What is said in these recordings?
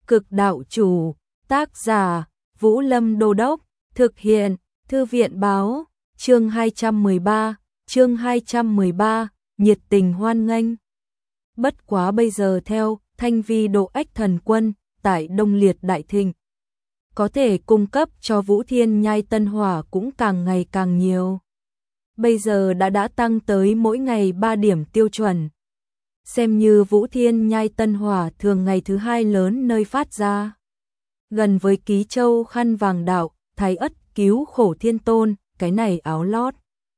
Cực đạo chủ, tác giả, Vũ Lâm Đô Đốc, thực hiện, Thư viện báo, chương 213, nhiệt tình hoan nghênh. Bất quá bây giờ theo Thanh Vi Độ Ách Thần Quân, tại Đông Liệt Đại Thịnh, có thể cung cấp cho Vũ Thiên Nhai tân hỏa cũng càng ngày càng nhiều. Bây giờ đã tăng tới mỗi ngày 3 điểm tiêu chuẩn. Xem như Vũ Thiên Nhai tân hỏa thường ngày thứ 2 lớn nơi phát ra. Gần với Ký Châu Khăn Vàng Đạo, Thái Ất Cứu Khổ Thiên Tôn, cái này áo lót.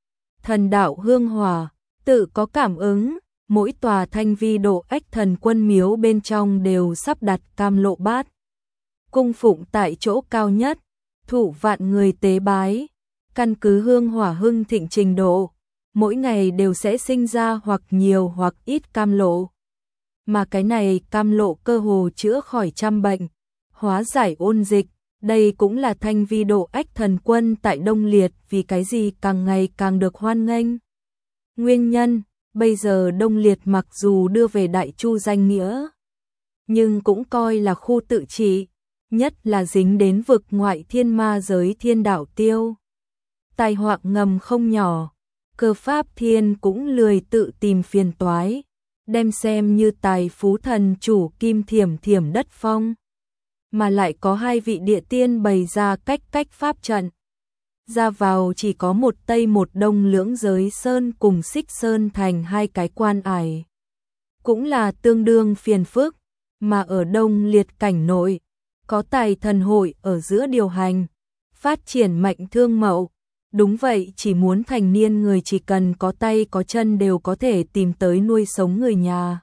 Thần đạo hương hỏa, tự có cảm ứng, mỗi tòa Thanh Vi Độ Ách Thần Quân miếu bên trong đều sắp đặt cam lộ bát. Cung phụng tại chỗ cao nhất, thụ vạn người tế bái, căn cứ hương hỏa hưng thịnh trình độ, mỗi ngày đều sẽ sinh ra hoặc nhiều hoặc ít cam lộ. Mà cái này cam lộ cơ hồ chữa khỏi trăm bệnh, hóa giải ôn dịch, đây cũng là Thanh Vi Độ Ách Thần Quân tại Đông Liệt vì cái gì càng ngày càng được hoan nghênh. Nguyên nhân, bây giờ Đông Liệt mặc dù đưa về Đại Chu danh nghĩa, nhưng cũng coi là khu tự trị, nhất là dính đến vực ngoại thiên ma giới Thiên Đạo Tiêu. Tai họa ngầm không nhỏ, Cơ Pháp Thiên cũng lười tự tìm phiền toái, đem xem như tài phú thần chủ Kim Thiểm Thiểm Đất Phong. Mà lại có 2 vị địa tiên bày ra cách pháp trận. Ra vào chỉ có một tây một đông lưỡng giới sơn cùng Xích Sơn thành 2 cái quan ải. Cũng là tương đương phiền phức, mà ở Đông Liệt cảnh nội, có tài thần hội ở giữa điều hành, phát triển mạnh thương mậu. Đúng vậy, chỉ muốn thành niên người chỉ cần có tay có chân đều có thể tìm tới nuôi sống người nhà.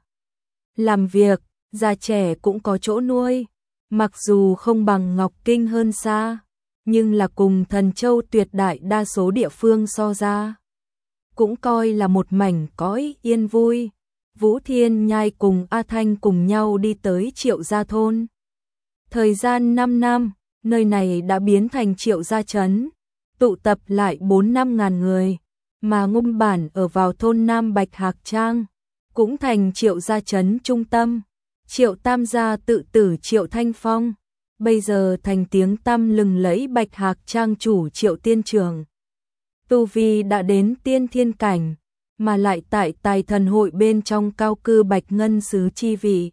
Làm việc, già trẻ cũng có chỗ nuôi, mặc dù không bằng Ngọc Kinh hơn xa, nhưng là cùng Thần Châu tuyệt đại đa số địa phương so ra, cũng coi là một mảnh cõi yên vui. Vũ Thiên Nhai cùng A Thanh cùng nhau đi tới Triệu Gia Thôn. Thời gian 5 năm, nơi này đã biến thành Triệu Gia Trấn, tụ tập lại 4-5 ngàn người, mà ngôn bản ở vào thôn Nam Bạch Hạc Trang, cũng thành Triệu Gia Trấn trung tâm. Triệu Tam gia tự tử Triệu Thanh Phong, bây giờ thành tiếng tăm lừng lẫy Bạch Hạc Trang chủ Triệu Tiên Trường. Tu vi đã đến tiên thiên cảnh, mà lại tại tài thần hội bên trong cao cư Bạch Ngân Sứ chi vị.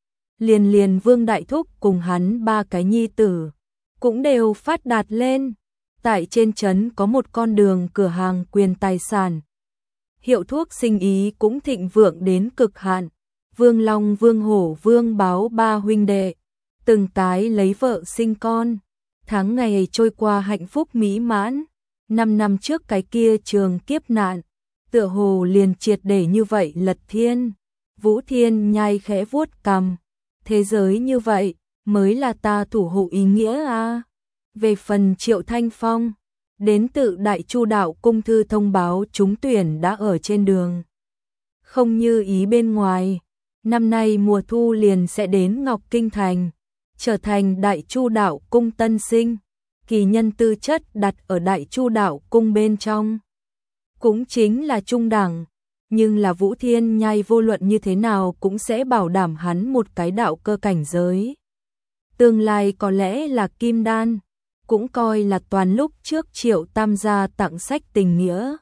Liền Vương Đại Thúc cùng hắn 3 cái nhi tử, cũng đều phát đạt lên. Tại trên trấn có một con đường cửa hàng quyền tài sản. Hiệu thuốc sinh ý cũng thịnh vượng đến cực hạn. Vương Long, Vương Hổ, Vương Báo 3 huynh đệ, từng cái lấy vợ sinh con. Tháng ngày trôi qua hạnh phúc mỹ mãn. 5 năm trước cái kia trường kiếp nạn, tựa hồ liền triệt để như vậy lật thiên. Vũ Thiên Nhai khẽ vuốt cằm. Thế giới như vậy, mới là ta thủ hộ ý nghĩa à. Về phần Triệu Thanh Phong, đến tự Đại Chu Đạo Cung thư thông báo trúng tuyển đã ở trên đường. Không như ý bên ngoài, năm nay mùa thu liền sẽ đến Ngọc Kinh Thành, trở thành Đại Chu Đạo Cung tân sinh, kỳ nhân tư chất đặt ở Đại Chu Đạo Cung bên trong. Cũng chính là trung đẳng, nhưng là Vũ Thiên Nhai vô luận như thế nào cũng sẽ bảo đảm hắn một cái đạo cơ cảnh giới. Tương lai có lẽ là kim đan, cũng coi là toàn lúc trước Triệu Tam gia tặng sách tình nghĩa.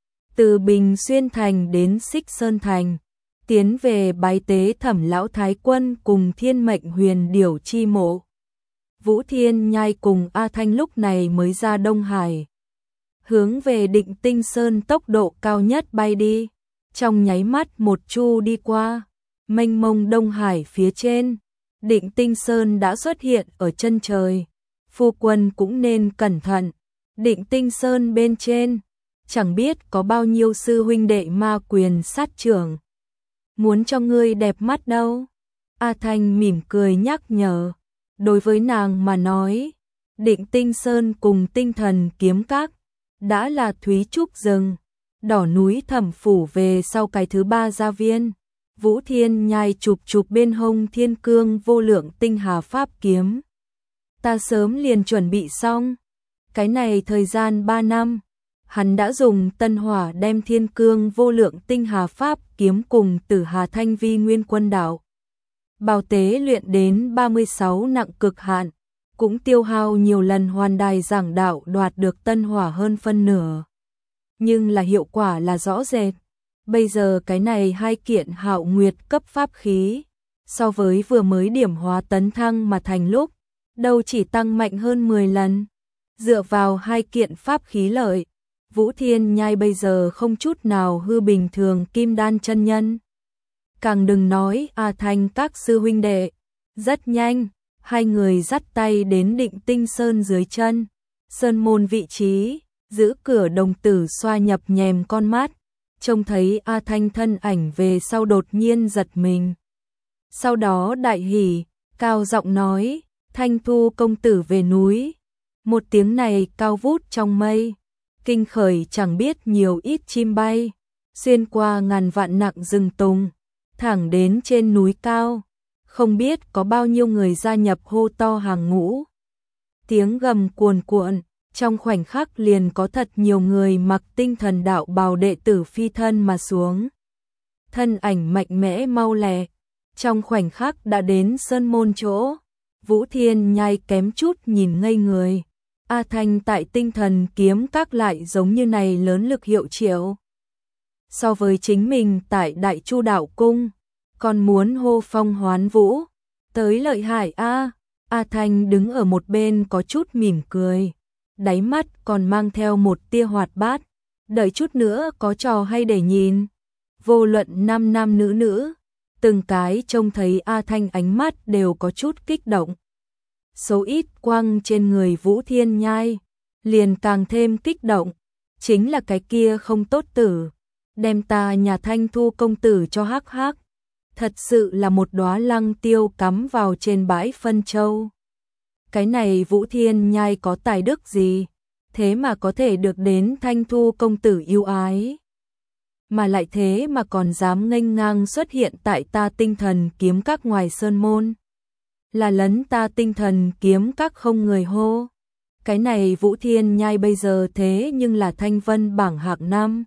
Từ Bình Xuyên Thành đến Xích Sơn Thành, tiến về bái tế Thẩm Lão Thái Quân cùng Thiên Mệnh Huyền Điểu chi mộ. Vũ Thiên Nhai cùng A Thanh lúc này mới ra Đông Hải, hướng về Định Tinh Sơn tốc độ cao nhất bay đi. Trong nháy mắt một chu đi qua, mênh mông Đông Hải phía trên, Định Tinh Sơn đã xuất hiện ở chân trời. Phu quân cũng nên cẩn thận, Định Tinh Sơn bên trên, chẳng biết có bao nhiêu sư huynh đệ ma quyền sát trưởng. Muốn cho ngươi đẹp mắt đâu. A Thanh mỉm cười nhắc nhở. Đối với nàng mà nói, Định Tinh Sơn cùng Tinh Thần Kiếm Các đã là Thúy Trúc rừng, đỏ núi Thẩm phủ về sau cái thứ 3 gia viên. Vũ Thiên Nhai chụp bên hông Thiên Cương Vô Lượng Tinh Hà Pháp kiếm. Ta sớm liền chuẩn bị xong. Cái này thời gian 3 năm, hắn đã dùng tân hỏa đem Thiên Cương Vô Lượng Tinh Hà Pháp kiếm cùng Tử Hà Thanh Vi Nguyên Quân đạo bào tế luyện đến 36 nặng cực hạn, cũng tiêu hao nhiều lần hoàn đài giảng đạo đoạt được tân hỏa hơn phân nửa. Nhưng là hiệu quả là rõ rệt. Bây giờ cái này 2 kiện Hạo Nguyệt cấp pháp khí, so với vừa mới điểm hóa tấn thăng mà thành lúc, đâu chỉ tăng mạnh hơn 10 lần. Dựa vào 2 kiện pháp khí lợi, Vũ Thiên Nhai bây giờ không chút nào hư bình thường kim đan chân nhân. Càng đừng nói A Thanh các sư huynh đệ. Rất nhanh, 2 người dắt tay đến Định Tinh Sơn dưới chân, sơn môn vị trí, giữ cửa đồng tử xoa nhập nhèm con mắt, trông thấy A Thanh thân ảnh về sau đột nhiên giật mình. Sau đó đại hỉ, cao giọng nói, Thanh Thu công tử về núi. Một tiếng này cao vút trong mây, kinh khởi chẳng biết nhiều ít chim bay, xuyên qua ngàn vạn nặng rừng tùng, thẳng đến trên núi cao. Không biết có bao nhiêu người gia nhập hô to hàng ngũ. Tiếng gầm cuồn cuộn, trong khoảnh khắc liền có thật nhiều người mặc tinh thần đạo bào đệ tử phi thân mà xuống. Thân ảnh mạnh mẽ mau lẹ, trong khoảnh khắc đã đến sơn môn chỗ. Vũ Thiên Nhai kém chút nhìn ngây người. A Thanh tại tinh thần kiếm các lại giống như này lớn lực hiệu triệu. So với chính mình tại Đại Chu Đạo Cung, còn muốn hô phong hoán vũ, tới lợi hại a. A Thanh đứng ở một bên có chút mỉm cười, đáy mắt còn mang theo một tia hoạt bát, đợi chút nữa có trò hay để nhìn. Vô luận nam nam nữ nữ, từng cái trông thấy A Thanh ánh mắt đều có chút kích động. Số ít quăng trên người Vũ Thiên Nhai, liền càng thêm kích động, chính là cái kia không tốt tử, đem ta nhà Thanh Thu công tử cho hắc hắc. Thật sự là một đóa lăng tiêu cắm vào trên bãi phân châu. Cái này Vũ Thiên Nhai có tài đức gì, thế mà có thể được đến Thanh Thu công tử yêu ái. Mà lại thế mà còn dám nghênh ngang xuất hiện tại ta tinh thần kiếm các ngoài sơn môn. Là lấn ta tinh thần kiếm các không người hô. Cái này Vũ Thiên Nhai bây giờ thế nhưng là thanh vân bảng hạng 5.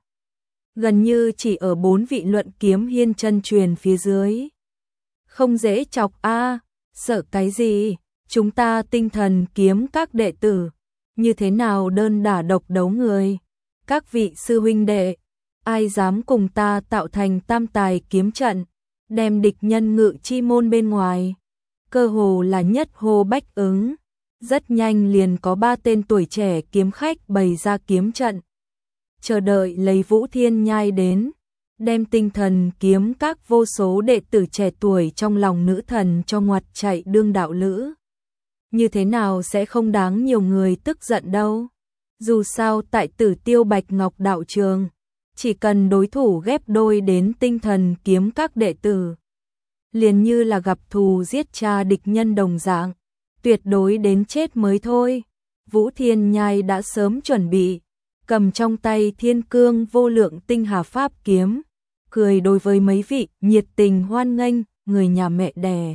Gần như chỉ ở 4 vị luận kiếm hiên chân truyền phía dưới. Không dễ chọc a, sợ cái gì, chúng ta tinh thần kiếm các đệ tử, như thế nào đơn đả độc đấu người. Các vị sư huynh đệ, ai dám cùng ta tạo thành tam tài kiếm trận, đem địch nhân ngự chi môn bên ngoài. Cơ hồ là nhất hô bách ứng, rất nhanh liền có 3 tên tuổi trẻ kiếm khách bày ra kiếm trận. Chờ đợi lấy Vũ Thiên Nhai đến, đem tinh thần kiếm các vô số đệ tử trẻ tuổi trong lòng nữ thần cho ngoặt chạy đương đạo lữ. Như thế nào sẽ không đáng nhiều người tức giận đâu. Dù sao tại Tử Tiêu Bạch Ngọc đạo trường, chỉ cần đối thủ ghép đôi đến tinh thần kiếm các đệ tử, liền như là gặp thù giết cha địch nhân đồng dạng, tuyệt đối đến chết mới thôi. Vũ Thiên Nhai đã sớm chuẩn bị, cầm trong tay Thiên Cương vô lượng tinh hà pháp kiếm, cười đối với mấy vị nhiệt tình hoan nghênh người nhà mẹ đẻ.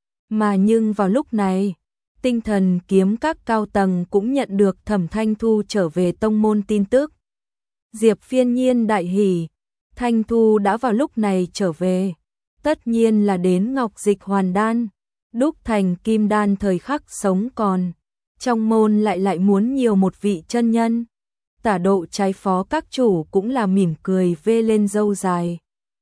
Mà nhưng vào lúc này, tinh thần kiếm các cao tầng cũng nhận được Thẩm Thanh Thu trở về tông môn tin tức. Diệp Phiên Nhiên đại hỉ, Thanh Thu đã vào lúc này trở về, tất nhiên là đến Ngọc Dịch Hoàn Đan, đúc thành kim đan thời khắc sống còn. Trong môn lại muốn nhiều một vị chân nhân. Tả độ trái phó các chủ cũng là mỉm cười vê lên râu dài.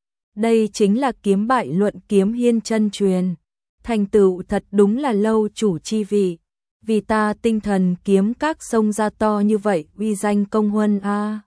Đây chính là kiếm bại luận kiếm hiên chân truyền. Thành tựu thật đúng là lâu chủ chi vị. Vì ta tinh thần kiếm các sông ra to như vậy uy danh công huân a.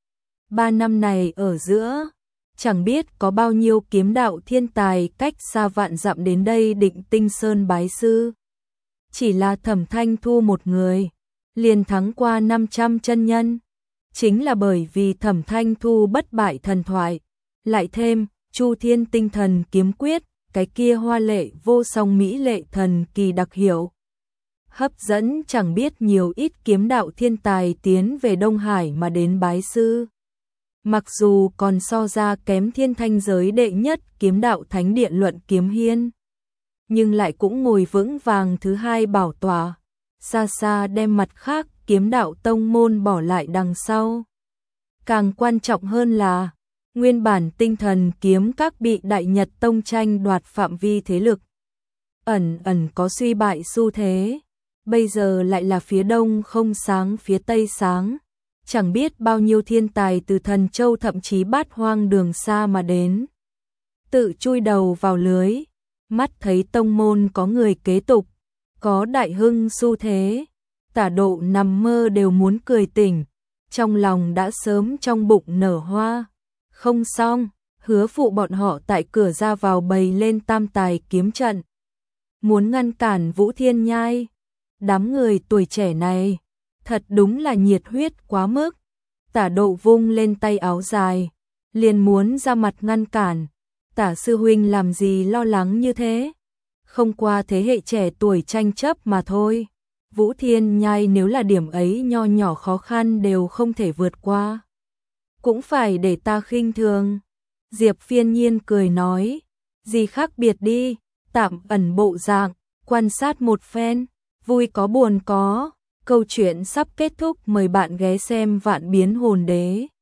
3 năm này ở giữa, chẳng biết có bao nhiêu kiếm đạo thiên tài cách xa vạn dặm đến đây Định Tinh Sơn bái sư. Chỉ là Thẩm Thanh Thu một người, liền thắng qua 500 chân nhân. Chính là bởi vì Thẩm Thanh Thu bất bại thần thoại, lại thêm Chu Thiên tinh thần kiếm quyết, cái kia hoa lệ vô song mỹ lệ thần kỳ đặc hiệu. Hấp dẫn chẳng biết nhiều ít kiếm đạo thiên tài tiến về Đông Hải mà đến bái sư. Mặc dù còn so ra kém thiên thanh giới đệ nhất kiếm đạo thánh địa luận kiếm hiên, nhưng lại cũng ngồi vững vàng thứ 2 bảo tọa, xa xa đem mặt khác kiếm đạo tông môn bỏ lại đằng sau. Càng quan trọng hơn là, nguyên bản tinh thần kiếm các bị Đại Nhật Tông tranh đoạt phạm vi thế lực, ẩn ẩn có suy bại xu thế. Bây giờ lại là phía đông không sáng phía tây sáng. Chẳng biết bao nhiêu thiên tài từ Thần Châu thậm chí Bát Hoang đường xa mà đến. Tự chui đầu vào lưới, mắt thấy tông môn có người kế tục, có đại hưng xu thế. Tả Độ nằm mơ đều muốn cười tỉnh, trong lòng đã sớm trong bụng nở hoa. Không xong, Hứa Phụ bọn họ tại cửa ra vào bày lên tam tài kiếm trận, muốn ngăn cản Vũ Thiên Nhai. Đám người tuổi trẻ này, thật đúng là nhiệt huyết quá mức. Tả Độ vung lên tay áo dài, liền muốn ra mặt ngăn cản. Tả sư huynh làm gì lo lắng như thế? Không qua thế hệ trẻ tuổi tranh chấp mà thôi. Vũ Thiên Nhai nếu là điểm ấy nho nhỏ khó khăn đều không thể vượt qua, cũng phải để ta khinh thường. Diệp Phiên Nhiên cười nói, gì khác biệt đi, tạm ẩn bộ dạng, quan sát một phen, vui có buồn có. Câu chuyện sắp kết thúc, mời bạn ghé xem Vạn Biến Hồn Đế.